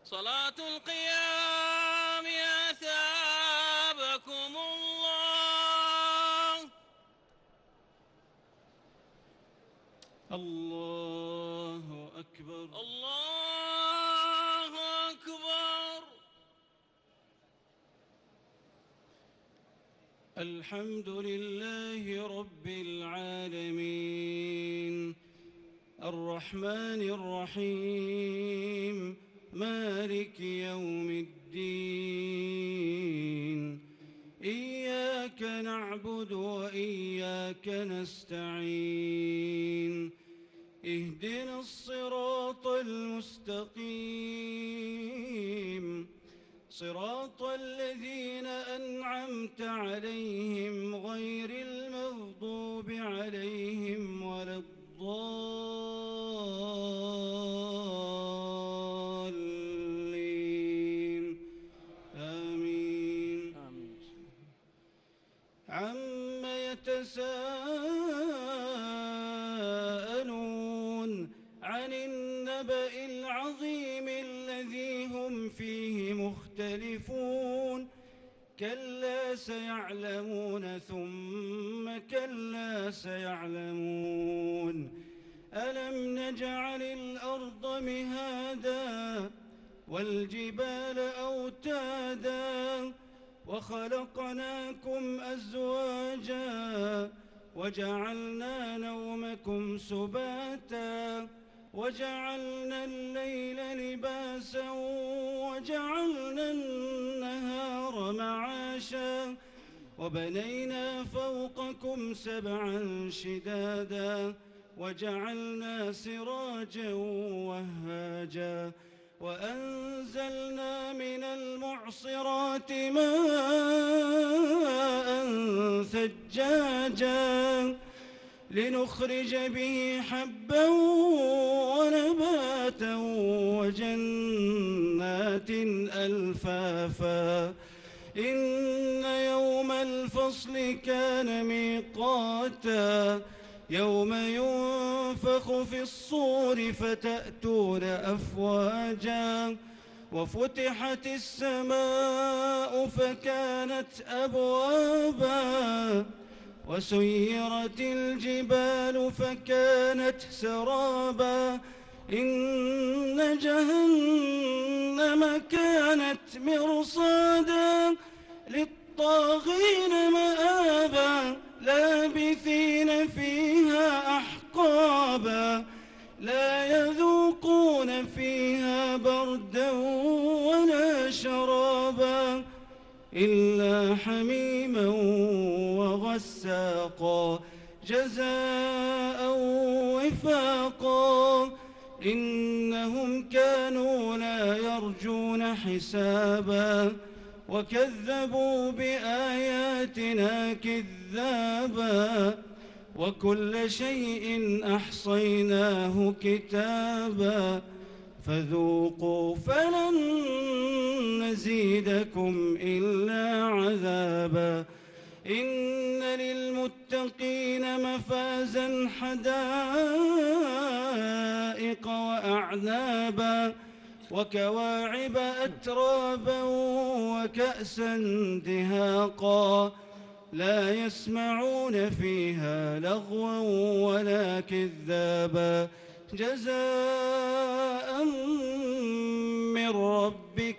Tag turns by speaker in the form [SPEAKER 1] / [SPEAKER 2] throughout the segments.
[SPEAKER 1] صلاة القيام أثابكم الله.
[SPEAKER 2] الله أكبر.
[SPEAKER 1] الله أكبر.
[SPEAKER 2] الحمد لله رب العالمين الرحمن الرحيم مالك يوم الدين إياك نعبد وإياك نستعين اهدنا الصراط المستقيم صراط الذين أنعمت عليهم غير المغضوب عليهم ولا الضالين آمين. عم يتساءلون عن النبأ العظيم الذي هم فيه مختلفون كلا سيعلمون ثم كلا سيعلمون ألم نجعل الأرض مهادا والجبال أوتادا وخلقناكم أزواجا وجعلنا نومكم سباتا وجعلنا الليل لباسا وجعلنا النهار معاشا وبنينا فوقكم سبعا شدادا وجعلنا سراجا وهاجا وأنزلنا من المعصرات ماء ثجاجا لنخرج به حبا ونباتا وجنات ألفافا إن يوم الفصل كان ميقاتا يوم ينفخ في الصور فتأتون أفواجا وفتحت السماء فكانت أبوابا وسيرت الجبال فكانت سرابا إن جهنم كانت مرصادا للطاغين مآبا لابثين فيها أحقابا لا يذوقون فيها بردا ولا شرابا إلا حميما وغساقا جزاء وفاقا إنهم كانوا لا يرجون حسابا وكذبوا بآياتنا كذابا وكل شيء أحصيناه كتابا فذوقوا فلن نزيدكم إلا عذابا إن للمتقين مفازا حدائق وأعنابا وكواعب أترابا وكأسا دهاقا لا يسمعون فيها لغوا ولا كذابا جزاء من ربك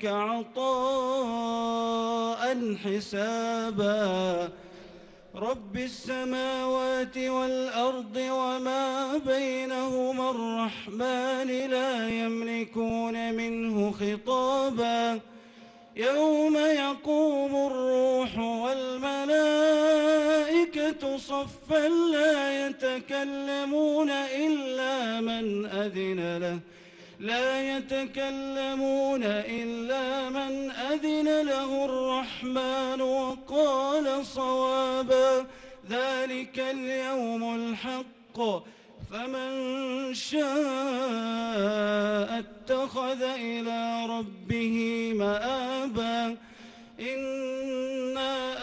[SPEAKER 2] عطاء حسابا رب السماوات والأرض وما بينهما الرحمن لا يملكون منه خطابا يوم يقوم الروح والملائكة صفا لا يتكلمون إلا من أذن له الرحمن وقال صوابا ذلك اليوم الحق فمن شاء اتخذ إلى ربه مآبا إنا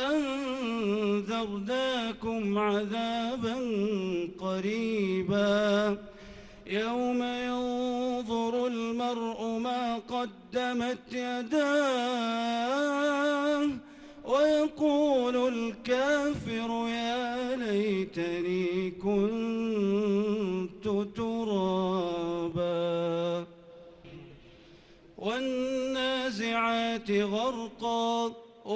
[SPEAKER 2] أنذرناكم عذابا قريبا يوم ينظر المرء ما قدمت يداه ويقول الكافر يا ليتني كنت ترابا والنازعات غرقا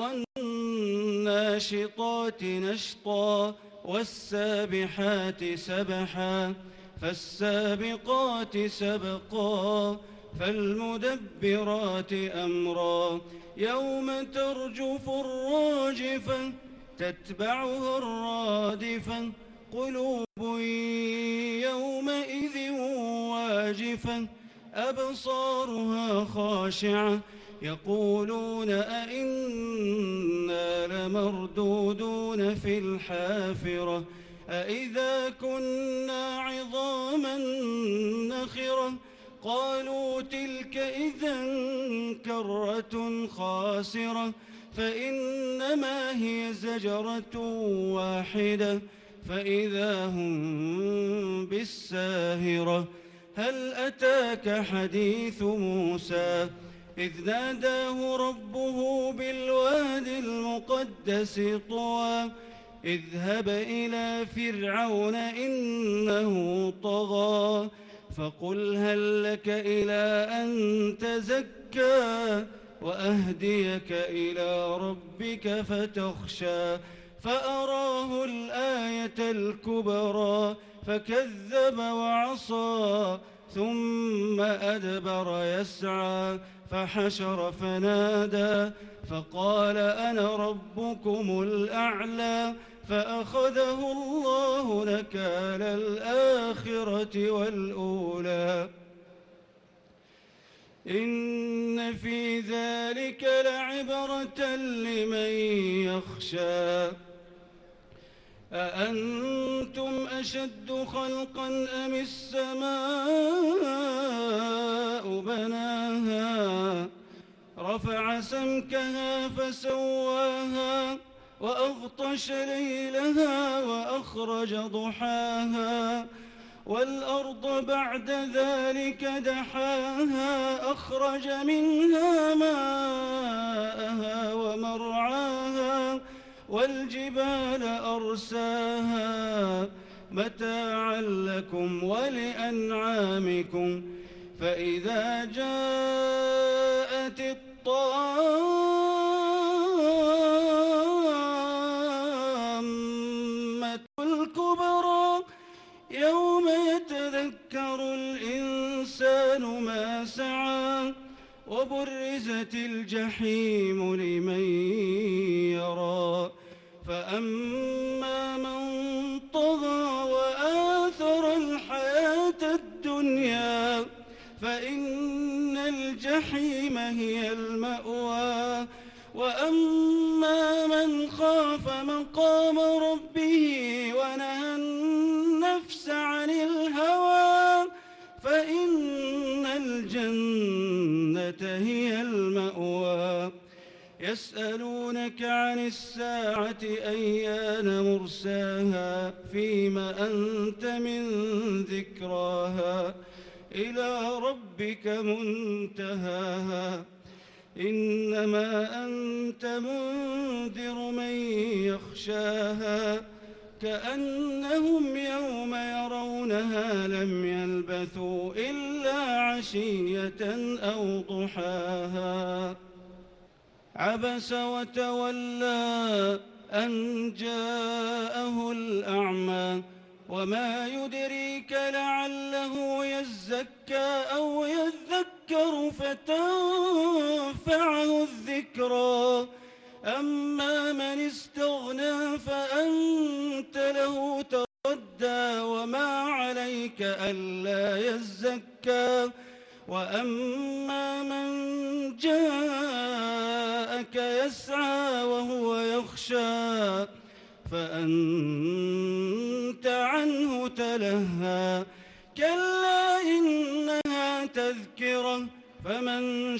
[SPEAKER 2] والناشطات نشطا والسابحات سبحا فالسابقات سبقا فالمدبرات أمرا يوم ترجف الراجفة تتبعها الرادفة قلوب يومئذ واجفة أبصارها خاشعة يقولون أئنا لمردودون في الحافرة أئذا كنا عظاما نخرة قالوا تلك إذا كرة خاسرة فإنما هي زجرة واحدة فإذا هم بالساهرة هل أتاك حديث موسى إذ ناداه ربه بالواد المقدس طوى اذهب إلى فرعون إنه طغى فقل هل لك إلى أن تزكى وأهديك إلى ربك فتخشى فأراه الآية الكبرى فكذب وعصى ثم أدبر يسعى فحشر فنادى فقال أنا ربكم الأعلى فأخذه الله نكال الآخرة والأولى إن في ذلك لعبرة لمن يخشى أأنتم أشد خلقا أم السماء بناها رفع سمكها فسواها وأغطش ليلها وأخرج ضحاها والأرض بعد ذلك دحاها أخرج منها ماءها ومرعاها والجبال أرساها متاعا لكم ولأنعامكم فإذا جاءت الطامة الكبرى يوم يتذكر الإنسان ما سعى وبرزت الجحيم لمن يرى فأما من طغى وآثر الحياة الدنيا فإن الجحيم هي المأوى وأما من خاف مقام ربه ونهى النفس عن الهوى فإن الجنة هي المأوى يسألونك عن الساعة أيان مرساها فيم أنت من ذكراها إلى ربك منتهاها إنما أنت منذر من يخشاها كأنهم يوم يرونها لم يلبثوا إلا عشية أو ضحاها عبس وتولى أن جاءه الأعمى وما يدريك لعله يزكى أو يذكر فتنفعه الذكرى أما من استغنى فأنت له تردى وما عليك ألا يزكى وأما من جاءك يسعى وهو يخشى فأنت عنه تلهى كلا إنها تذكرة فمن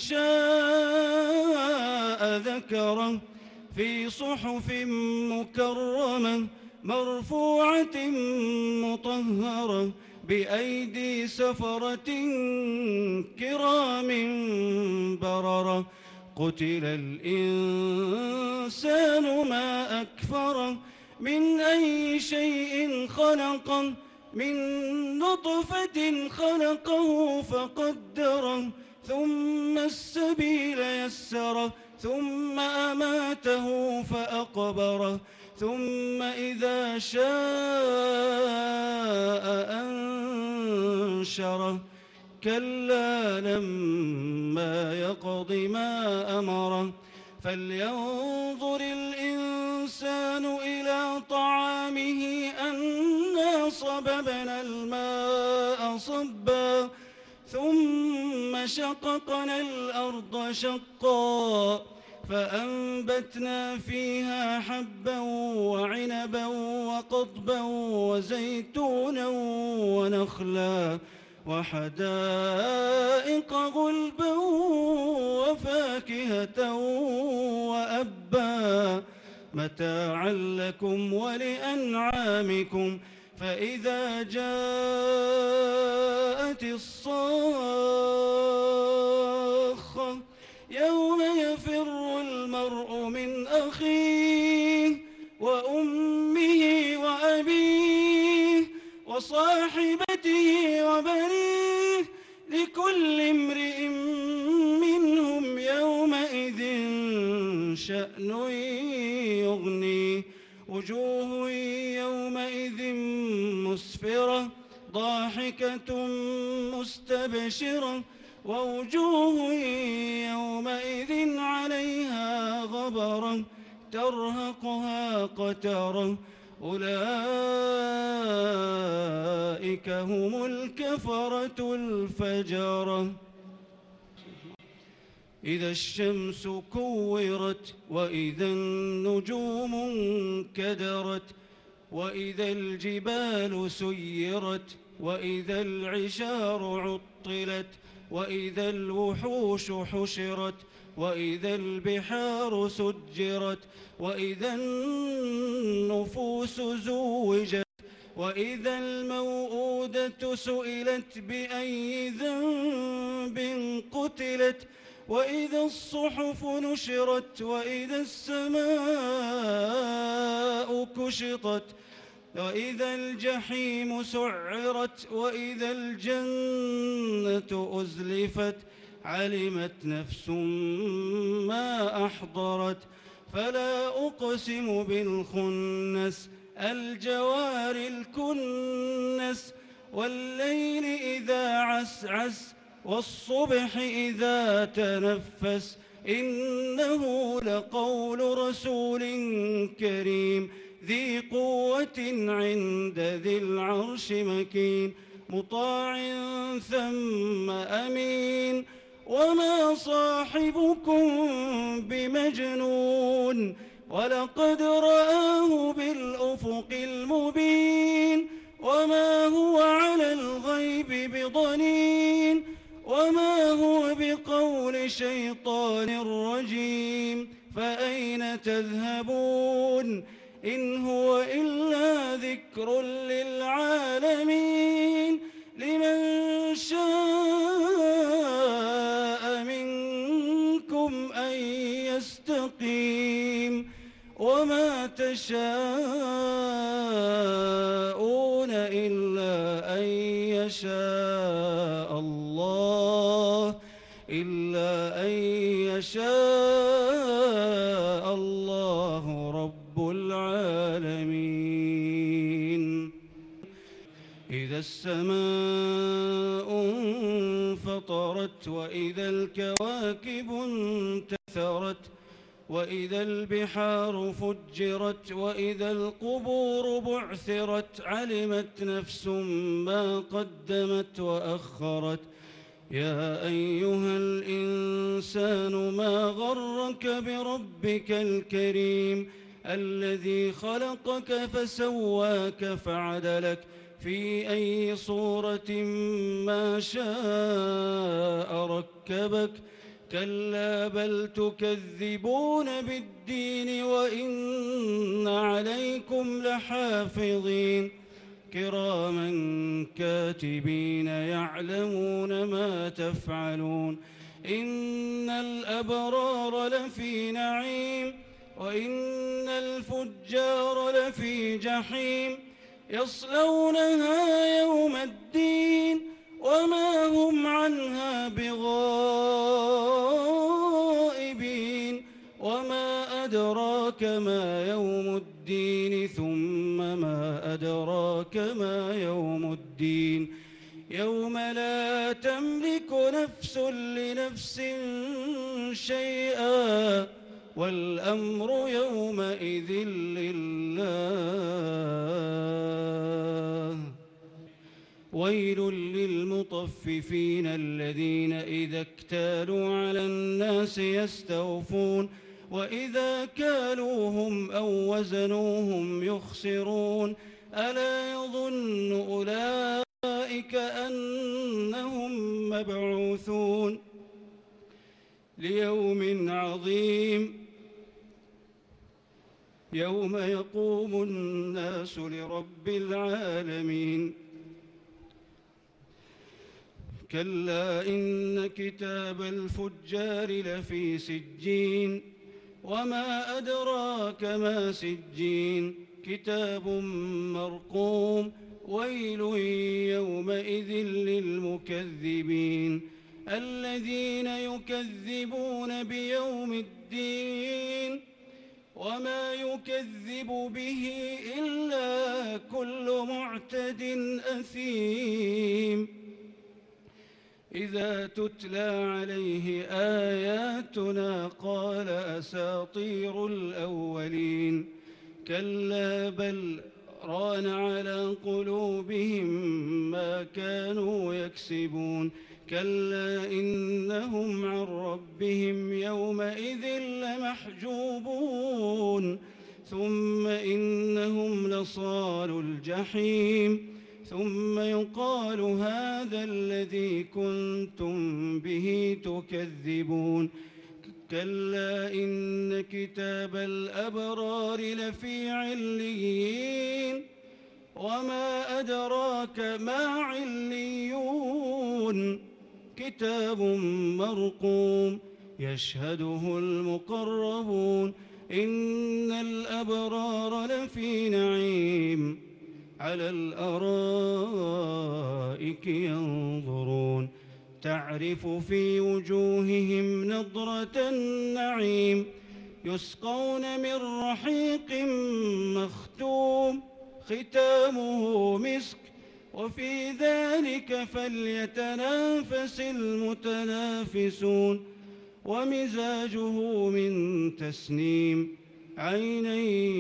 [SPEAKER 2] شاء ذكره في صحف مكرمة مرفوعة مطهرة بأيدي سفرة كرام بررة قتل الإنسان ما أكفره من أي شيء خلقه من نطفة خلقه فقدره ثم السبيل يسره ثم أماته فأقبره ثم إذا شاء أنشره كلا لما يقض ما أمره فلينظر الإنسان إلى طعامه أنا صببنا الماء صبا ثم شققنا الأرض شقا فأنبتنا فيها حبا وعنبا وقضبا وزيتونا ونخلا وحدائق غلبا وفاكهة وأبا متاعا لكم ولأنعامكم فإذا جاءت الصاخة يوم يفر المرء من أخيه وأمه وأبيه وصاحبته وبنيه لكل امرئ منهم يومئذ شأن يغنيه وجوه يومئذ مسفرة ضاحكة مستبشرة ووجوه يومئذ عليها غبرة ترهقها قترة أولئك هم الكفرة الفجرة إذا الشمس كورت وإذا النجوم انكدرت وإذا الجبال سيرت وإذا العشار عطلت وإذا الوحوش حشرت وإذا البحار سجرت وإذا النفوس زوجت وإذا الموءودة سئلت بأي ذنب قتلت وإذا الصحف نشرت وإذا السماء كشطت وإذا الجحيم سعرت وإذا الجنة أزلفت علمت نفس ما أحضرت فلا أقسم بالخنس الجوار الكنس والليل إذا عسعس والصبح إذا تنفس إنه لقول رسول كريم ذي قوة عند ذي العرش مكين مطاع ثم أمين وما صاحبكم بمجنون ولقد رآه بالأفق المبين وما هو على الغيب بضنين وما هو بقول شيطان رجيم فأين تذهبون إن هو إلا ذكر للعالمين لمن شاء منكم أن يستقيم وما تشاءون إلا أن يشاء الله رب العالمين إذا السماء انفطرت وإذا الكواكب انتثرت وإذا البحار فجرت وإذا القبور بعثرت علمت نفس ما قدمت وأخرت يا أيها الإنسان ما غرك بربك الكريم الذي خلقك فسواك فعدلك في أي صورة ما شاء ركبك كلا بل تكذبون بالدين وإن عليكم لحافظين كراما كاتبين يعلمون ما تفعلون إن الأبرار لفي نعيم وإن الفجار لفي جحيم يصلونها يوم الدين وما هم عنها بغائبين وما أدراك ما يوم الدين ثم ما أدراك ما يوم الدين يوم لا تملك نفس لنفس شيئا والأمر يومئذ لله ويل للمطففين الذين إذا اكتالوا على الناس يستوفون وإذا كالوهم أو وزنوهم يخسرون ألا يظن أولئك أنهم مبعوثون ليوم عظيم يوم يقوم الناس لرب العالمين كلا إن كتاب الفجار لفي سجين وما أدراك ما سجين كتاب مرقوم ويل يومئذ للمكذبين الذين يكذبون بيوم الدين وما يكذب به إلا كل معتد أثيم إذا تتلى عليه آياتنا قال أساطير الأولين كلا بل ران على قلوبهم ما كانوا يكسبون كلا إنهم عن ربهم يومئذ لمحجوبون ثم إنهم لصالو الجحيم ثم يقال هذا الذي كنتم به تكذبون كلا إن كتاب الأبرار لفي عليين وما أدراك ما عليون كتاب مرقوم يشهده المقربون إن الأبرار لفي نعيم على الأرائك ينظرون تعرف في وجوههم نضرة النعيم يسقون من رحيق مختوم ختامه مسك وفي ذلك فليتنافس المتنافسون ومزاجه من تسنيم عينا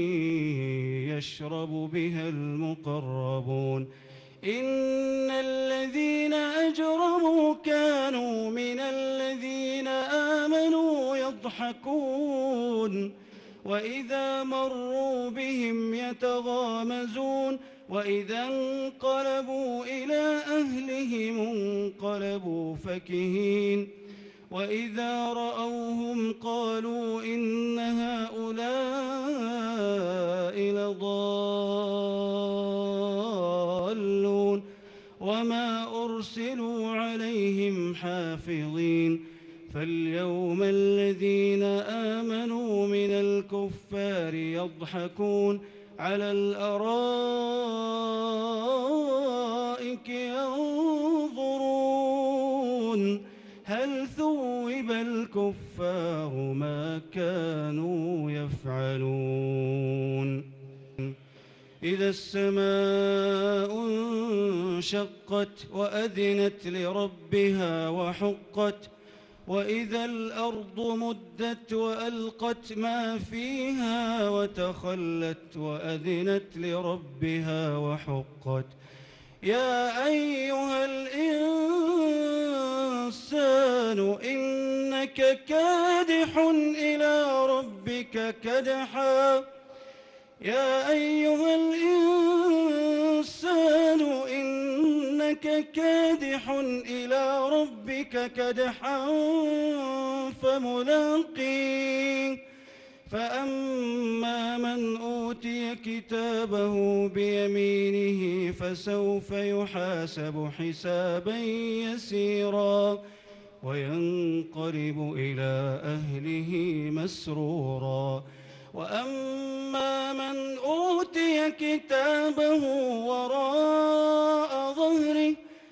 [SPEAKER 2] يشرب بها المقربون إن الذين أجرموا كانوا من الذين آمنوا يضحكون وإذا مروا بهم يتغامزون وإذا انقلبوا إلى أهلهم انقلبوا فكهين وإذا رأوهم قالوا إن هؤلاء لضالون وما أرسلوا عليهم حافظين فاليوم الذين آمنوا من الكفار يضحكون على الأرائك ينظرون هل ثوب الكفار ما كانوا يفعلون إذا السماء انشقت وأذنت لربها وحقت وإذا الأرض مدت وألقت ما فيها وتخلت وأذنت لربها وحقت يا أيها الإنسان إنك كادح إلى ربك كدحا يا أيها الإنسان إنك كادح إلى ربك كدحا فملاقيه فأما من أوتي كتابه كتابه بيمينه فسوف يحاسب حسابا يسيرا وينقلب إلى أهله مسرورا. وأما من أوتي كتابه وراء ظهره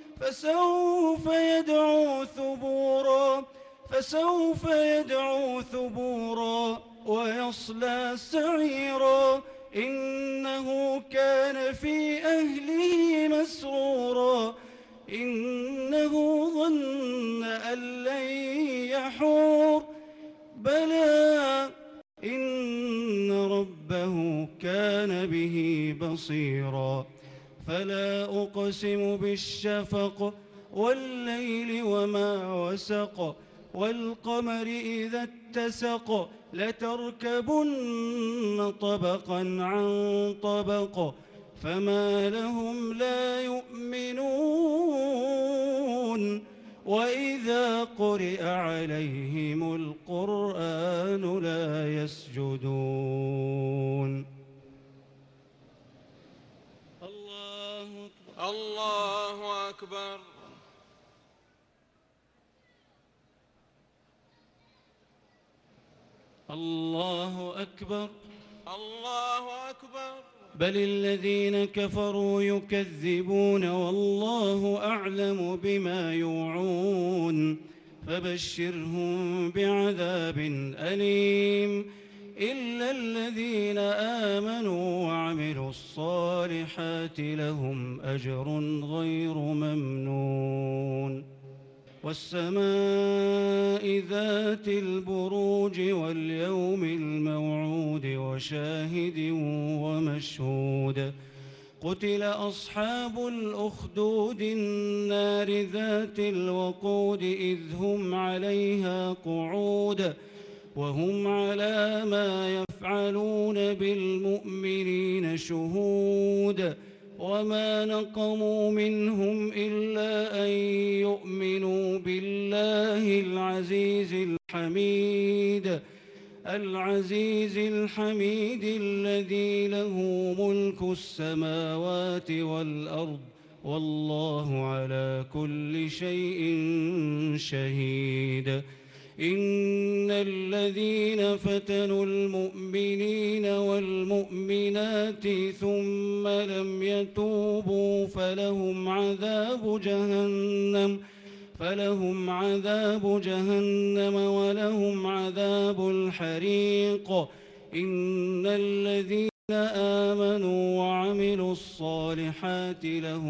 [SPEAKER 2] فسوف يدعو ثبورا ويصلى سعيرا إنه كان في أهله مسرورا إنه ظن أن لن يحور بلى إن ربه كان به بصيرا. فلا أقسم بالشفق والليل وما وسق والقمر إذا اتسق لتركبن طبقا عن طبق فما لهم لا يؤمنون وإذا قرئ عليهم القرآن لا يسجدون.
[SPEAKER 1] الله أكبر.
[SPEAKER 2] الله أكبر.
[SPEAKER 1] الله أكبر.
[SPEAKER 2] بل الذين كفروا يكذبون والله أعلم بما يوعون فبشرهم بعذاب أليم إلا الذين آمنوا وعملوا الصالحات لهم أجر غير ممنون. والسماء ذات البروج واليوم الموعود وشاهد ومشهود قتل أصحاب الأخدود النار ذات الوقود إذ هم عليها قعود وهم على ما يفعلون بالمؤمنين شهود وما نقموا منهم إلا أن يؤمنوا بالله العزيز الحميد الذي له ملك السماوات والأرض والله على كل شيء شهيد. إن الذين فتنوا المؤمنين والمؤمنات ثم لم يتوبوا فلهم عذاب جهنم ولهم عذاب الحريق. إن الذين آمنوا وعملوا الصالحات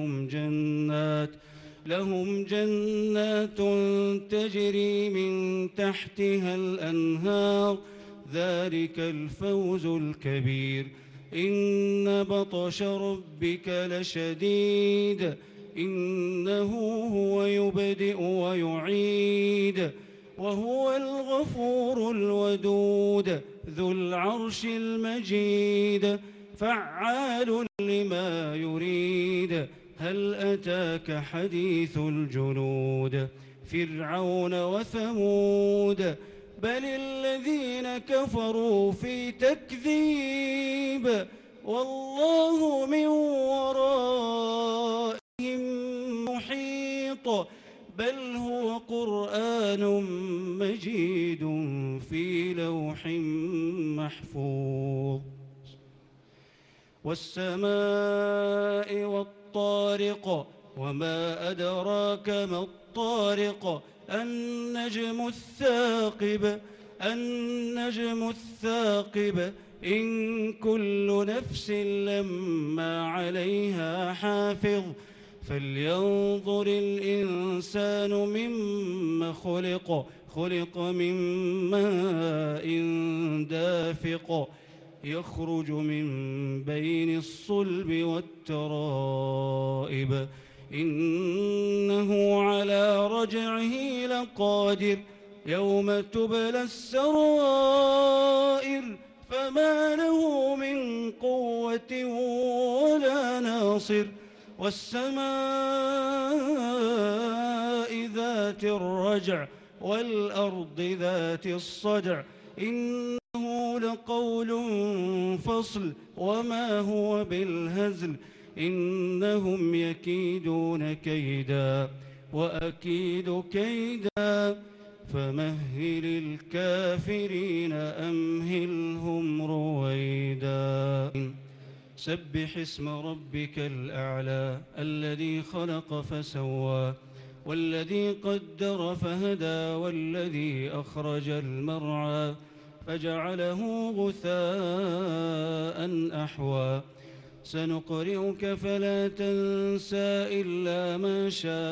[SPEAKER 2] لهم جنات تجري من تحتها الأنهار ذلك الفوز الكبير. إن بطش ربك لشديد إنه هو يبدئ ويعيد وهو الغفور الودود ذو العرش المجيد فعال لما يريد. هل أتاك حديث الجنود فرعون وثمود بل الذين كفروا في تكذيب والله من ورائهم محيط بل هو قرآن مجيد في لوح محفوظ. والسماء والطارق وما أدراك ما الطارق النجم الثاقب إن كل نفس لما عليها حافظ. فلينظر الإنسان مما خلق من ماء دافق يخرج من بين الصلب والترائب إنه على رجعه لقادر يوم تبلى السرائر فما له من قوة ولا ناصر. والسماء ذات الرجع والأرض ذات الصدع لقول فصل وما هو بالهزل إنهم يكيدون كيدا وأكيد كيدا فمهل الكافرين أمهلهم رويدا سبح اسم ربك الأعلى الذي خلق فسوى والذي قدر فهدى والذي أخرج المرعى فجعله غثاء أحوى سنقرئك فلا تنسى إلا ما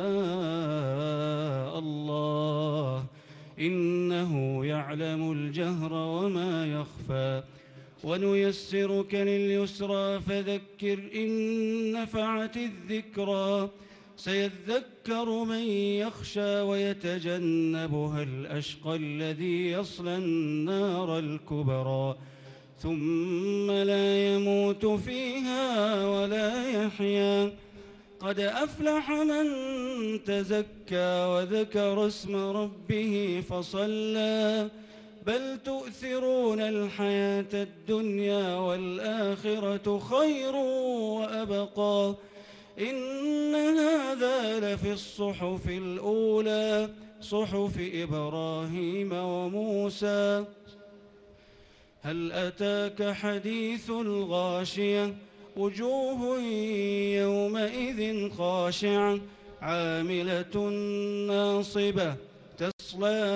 [SPEAKER 2] شاء الله إنه يعلم الجهر وما يخفى ونيسرك لليسرى فذكر إن نفعت الذكرى سيذكر من يخشى ويتجنبها الأشقى الذي يصلى النار الكبرى ثم لا يموت فيها ولا يحيا قد أفلح من تزكى وذكر اسم ربه فصلى بل تؤثرون الحياة الدنيا والآخرة خير وأبقى إن هذا لفي الصحف الأولى صحف إبراهيم وموسى هل أتاك حديث الغاشية وجوه يومئذ خاشعة عاملة ناصبة تصلى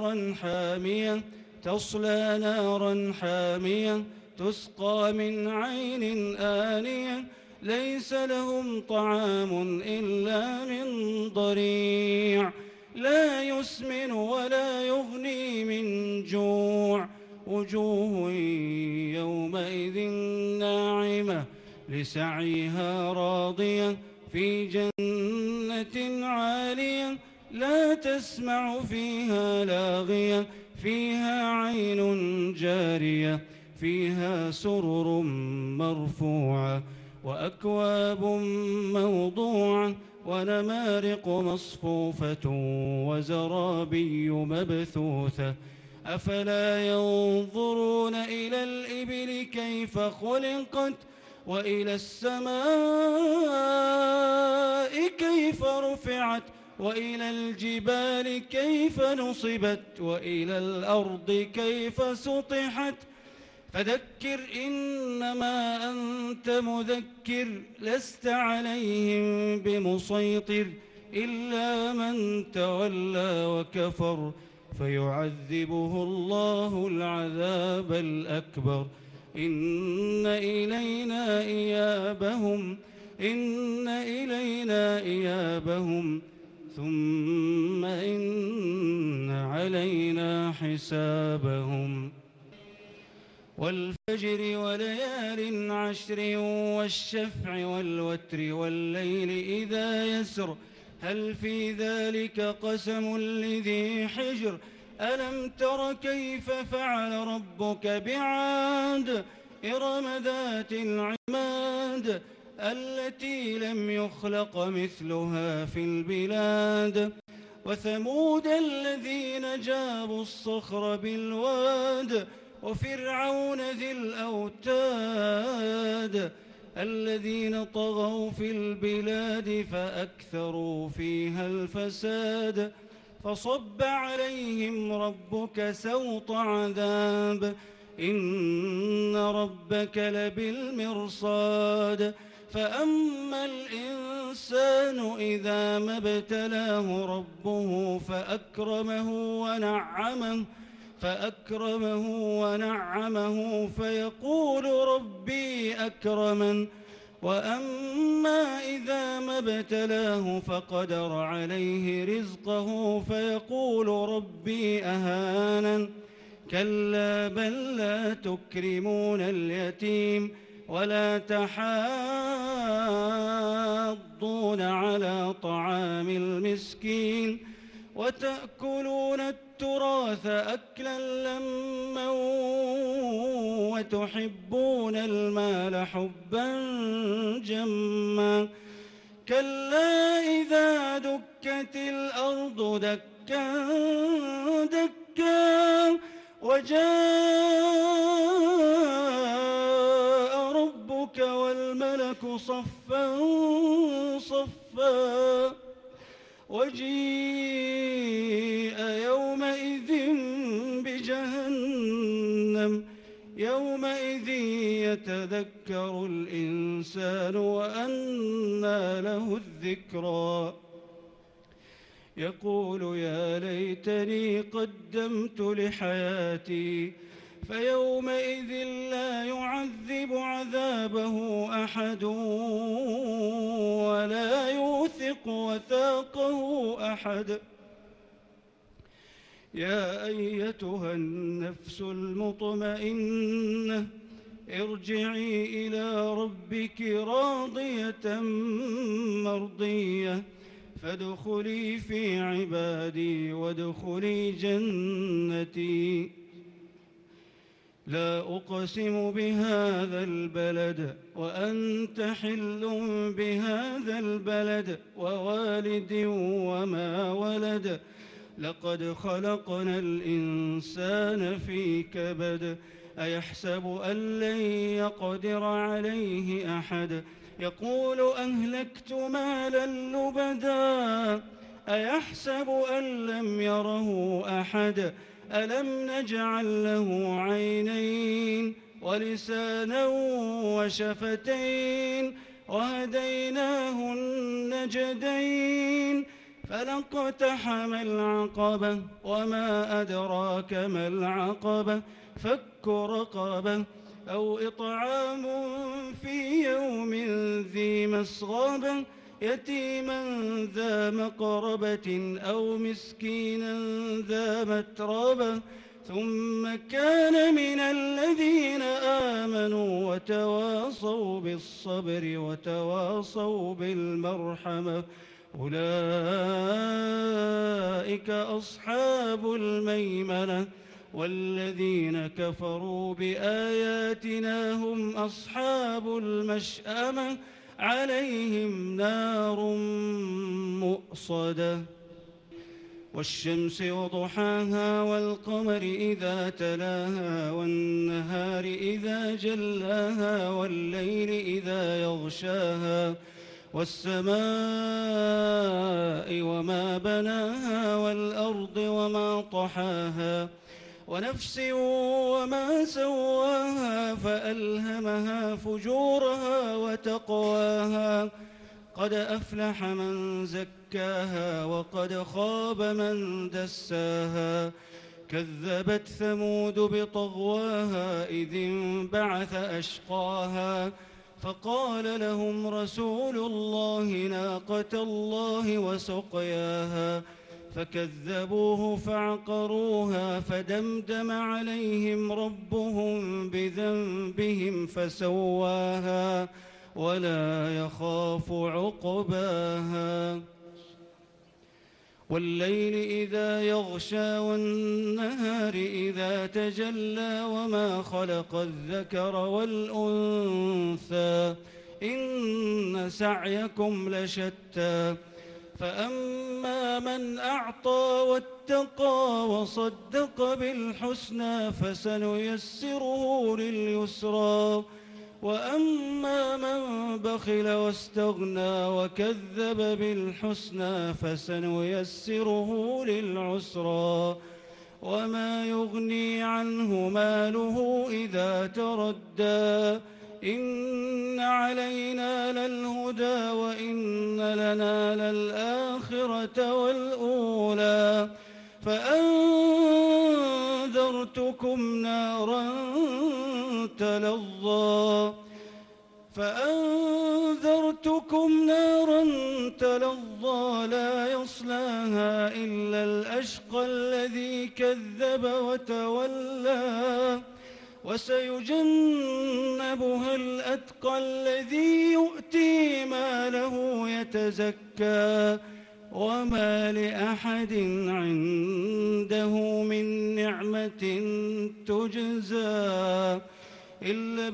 [SPEAKER 2] نارا حامية تسقى من عين آنية ليس لهم طعام إلا من ضريع لا يسمن ولا يغني من جوع وجوه يومئذ ناعمة لسعيها راضية في جنة عالية لا تسمع فيها لاغية فيها عين جارية فيها سرر مرفوعة وأكواب موضوعة ونمارق مصفوفة وزرابي مبثوثة أفلا ينظرون إلى الإبل كيف خلقت وإلى السماء كيف رفعت وإلى الجبال كيف نصبت وإلى الأرض كيف سطحت فذكر إنما أنت مذكر لست عليهم بمسيطر إلا من تولى وكفر فيعذبه الله العذاب الأكبر إن إلينا إيابهم ثم إن علينا حسابهم والفجر وليال عشر والشفع والوتر والليل إذا يسر هل في ذلك قسم لذي حجر ألم تر كيف فعل ربك بعاد إرم ذات العماد التي لم يخلق مثلها في البلاد وثمود الذين جابوا الصخر بالواد وفرعون ذي الأوتاد الذين طغوا في البلاد فأكثروا فيها الفساد فصب عليهم ربك سوط عذاب إن ربك لبالمرصاد فأما الإنسان إذا ما ابتلاه ربه فأكرمه ونعمه فيقول ربي أكرمن وأما إذا ما ابتلاه فقدر عليه رزقه فيقول ربي أهانن كلا بل لا تكرمون اليتيم ولا تحاضون على طعام المسكين وتأكلون التراث أكلا لما وتحبون المال حبا جما كلا إذا دكت الأرض دكا دكا وجاء ربك والملك صفا صفا وجيء يومئذ بجهنم يومئذ يتذكر الإنسان وأنى له الذكرى يقول يا ليتني قدمت لحياتي فيومئذ لا يعذب عذابه أحد ولا يوثق وثاقه أحد يا أيتها النفس المطمئنة ارجعي إلى ربك راضية مرضية فادخلي في عبادي وادخلي جنتي لا أقسم بهذا البلد وأنت حل بهذا البلد ووالد وما ولد لقد خلقنا الإنسان في كبد أيحسب أن لن يقدر عليه أحد يقول أهلكت مالا لبدا أيحسب أن لم يره أحد ألم نجعل له عينين ولسانا وشفتين وهديناه النجدين فلاقتحم العقبة وما أدراك ما العقبة فك رقبة أو إطعام في يوم ذي مسغبة يتيما ذا مقربة أو مسكينا ذا متربة ثم كان من الذين آمنوا وتواصوا بالصبر وتواصوا بالمرحمة أولئك أصحاب الميمنة والذين كفروا بآياتنا هم أصحاب المشأمة عليهم نار مؤصدة والشمس وضحاها والقمر إذا تلاها والنهار إذا جلاها والليل إذا يغشاها والسماء وما بناها والأرض وما طحاها ونفس وما سواها فألهمها فجورها وتقواها قد أفلح من زكاها وقد خاب من دساها كذبت ثمود بطغواها إذ انبعث أشقاها فقال لهم رسول الله ناقة الله وسقياها فكذبوه فعقروها فدمدم عليهم ربهم بذنبهم فسواها ولا يخاف عقباها والليل إذا يغشى والنهار إذا تجلى وما خلق الذكر والأنثى إن سعيكم لشتى فأما من أعطى واتقى وصدق بالحسنى فسنيسره لليسرى وأما من بخل واستغنى وكذب بالحسنى فسنيسره للعسرى وما يغني عنه ماله إذا تردى إن علينا للهدى وإن لنا للآخرة والأولى فأنذرتكم نارا تلظى لا يصلاها إلا الأشقى الذي كذب وتولى وسيجنبها الأتقى الذي يؤتي ماله يتزكى وما لأحد عنده من نعمة تجزى إلا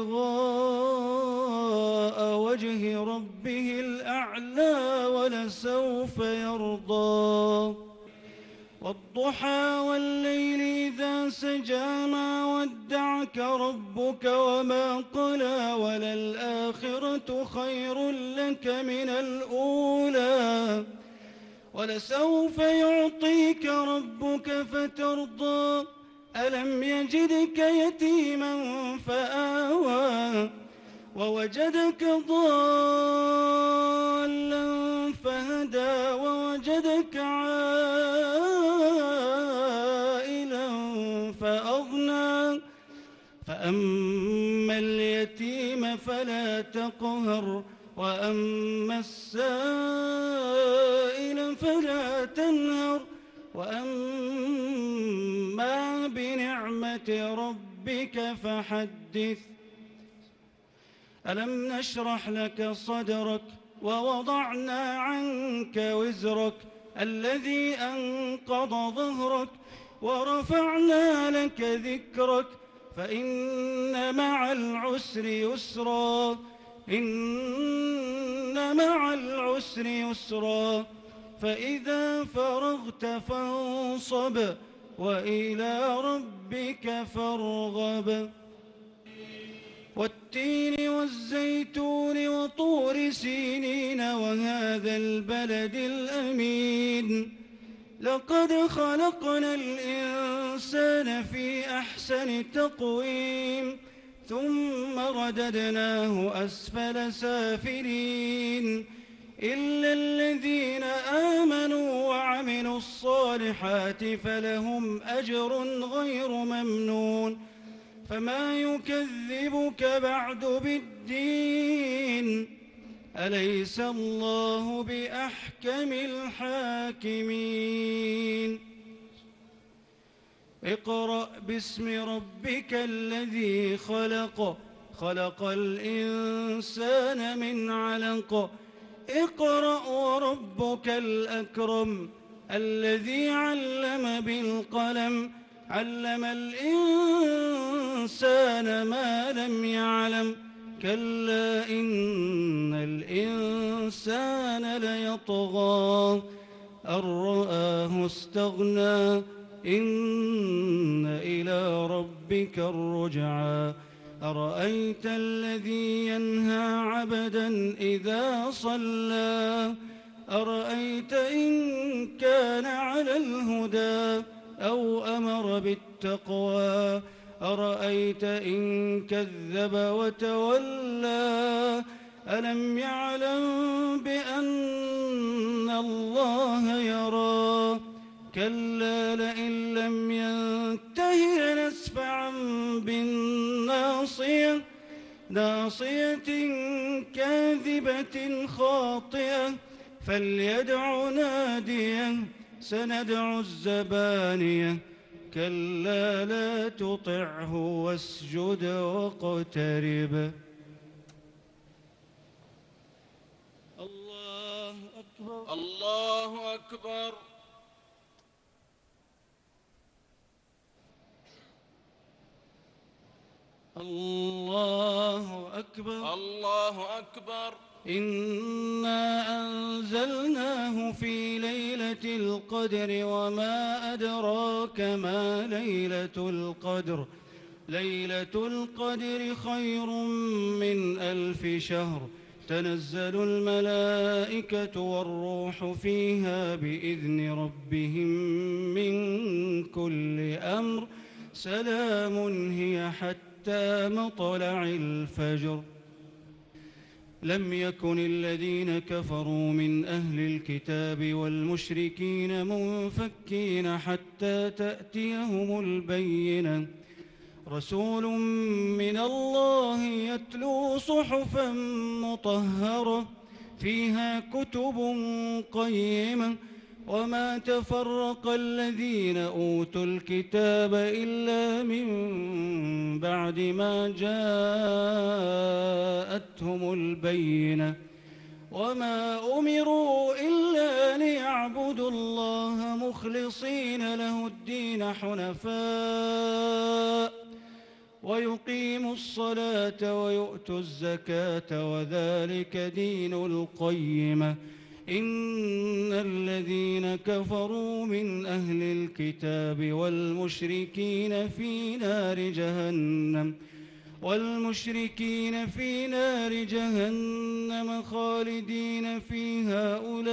[SPEAKER 2] ابتغاء وجه ربه الأعلى ولسوف يرضى والضحى والليل إذا سجى ما ودعك ربك وما قلى وللآخرة خير لك من الأولى ولسوف يعطيك ربك فترضى ألم يجدك يتيما فآوى ووجدك ضالا فهدى ووجدك عائلا فأغنى فأما اليتيم فلا تقهر وأما السائل فلا تنهر وأما بنعمة ربك فحدث ألم نشرح لك صدرك ووضعنا عنك وزرك الذي أنقض ظهرك ورفعنا لك ذكرك فإن مع العسر يسرا إن مع العسر يسرا فإذا فرغت فانصب وإلى ربك فارغب والتين والزيتون وطور سينين وهذا البلد الأمين لقد خلقنا الإنسان في أحسن تقويم ثم رددناه أسفل سافلين إلا الذين آمنوا وعملوا الصالحات فلهم أجر غير ممنون فما يكذبك بعد بالدين أليس الله بأحكم الحاكمين اقرأ باسم ربك الذي خلق خلق الإنسان من علق اقرأ وربك الأكرم الذي علم بالقلم علم الإنسان ما لم يعلم كلا إن الإنسان ليطغى أن رآه استغنى إن إلى ربك الرجعى أرأيت الذي ينهى عبدا إذا صلى أرأيت إن كان على الهدى أو أمر بالتقوى أرأيت إن كذب وتولى ألم يعلم بأن الله يرى كلا لئن لم ينته لنسفعا بالناصية ناصية كاذبة خاطئة فليدع ناديه سندع الزبانية كلا لا تطعه واسجد واقترب الله أكبر
[SPEAKER 1] الله أكبر
[SPEAKER 2] الله أكبر
[SPEAKER 1] الله أكبر
[SPEAKER 2] إنا أنزلناه في ليلة القدر وما أدراك ما ليلة القدر ليلة القدر خير من 1000 شهر تنزل الملائكة والروح فيها بإذن ربهم من كل أمر سلام هي حتى مطلع الفجر لم يكن الذين كفروا من أهل الكتاب والمشركين منفكين حتى تأتيهم البينة رسول من الله يتلو صحفا مطهرة فيها كتب قيمة وما تفرق الذين أوتوا الكتاب إلا من بعد ما جاءتهم البينة وما أمروا إلا ليعبدوا الله مخلصين له الدين حنفاء ويقيموا الصلاة ويؤتوا الزكاة وذلك دين القيمة إن الذين كفروا من أهل الكتاب والمشركين في نار جهنم خالدين فيها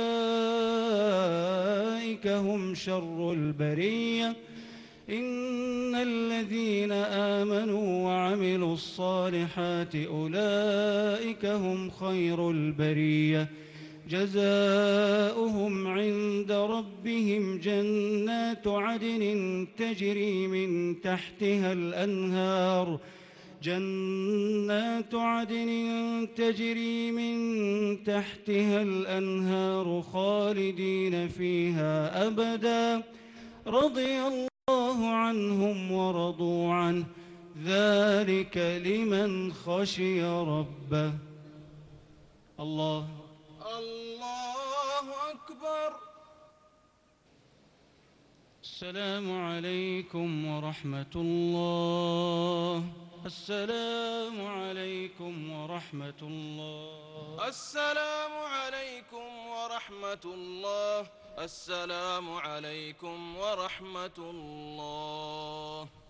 [SPEAKER 2] أولئك هم شر البرية إن الذين آمنوا وعملوا الصالحات أولئك هم خير البرية جزاؤهم عند ربهم جنات عدن تجري من تحتها الأنهار خالدين فيها أبدا رضي الله عنهم ورضوا عنه ذلك لمن خشي ربه. الله
[SPEAKER 1] أكبر.
[SPEAKER 2] السلام عليكم ورحمة الله. السلام عليكم ورحمة الله.
[SPEAKER 1] السلام عليكم ورحمة الله. السلام عليكم ورحمة الله.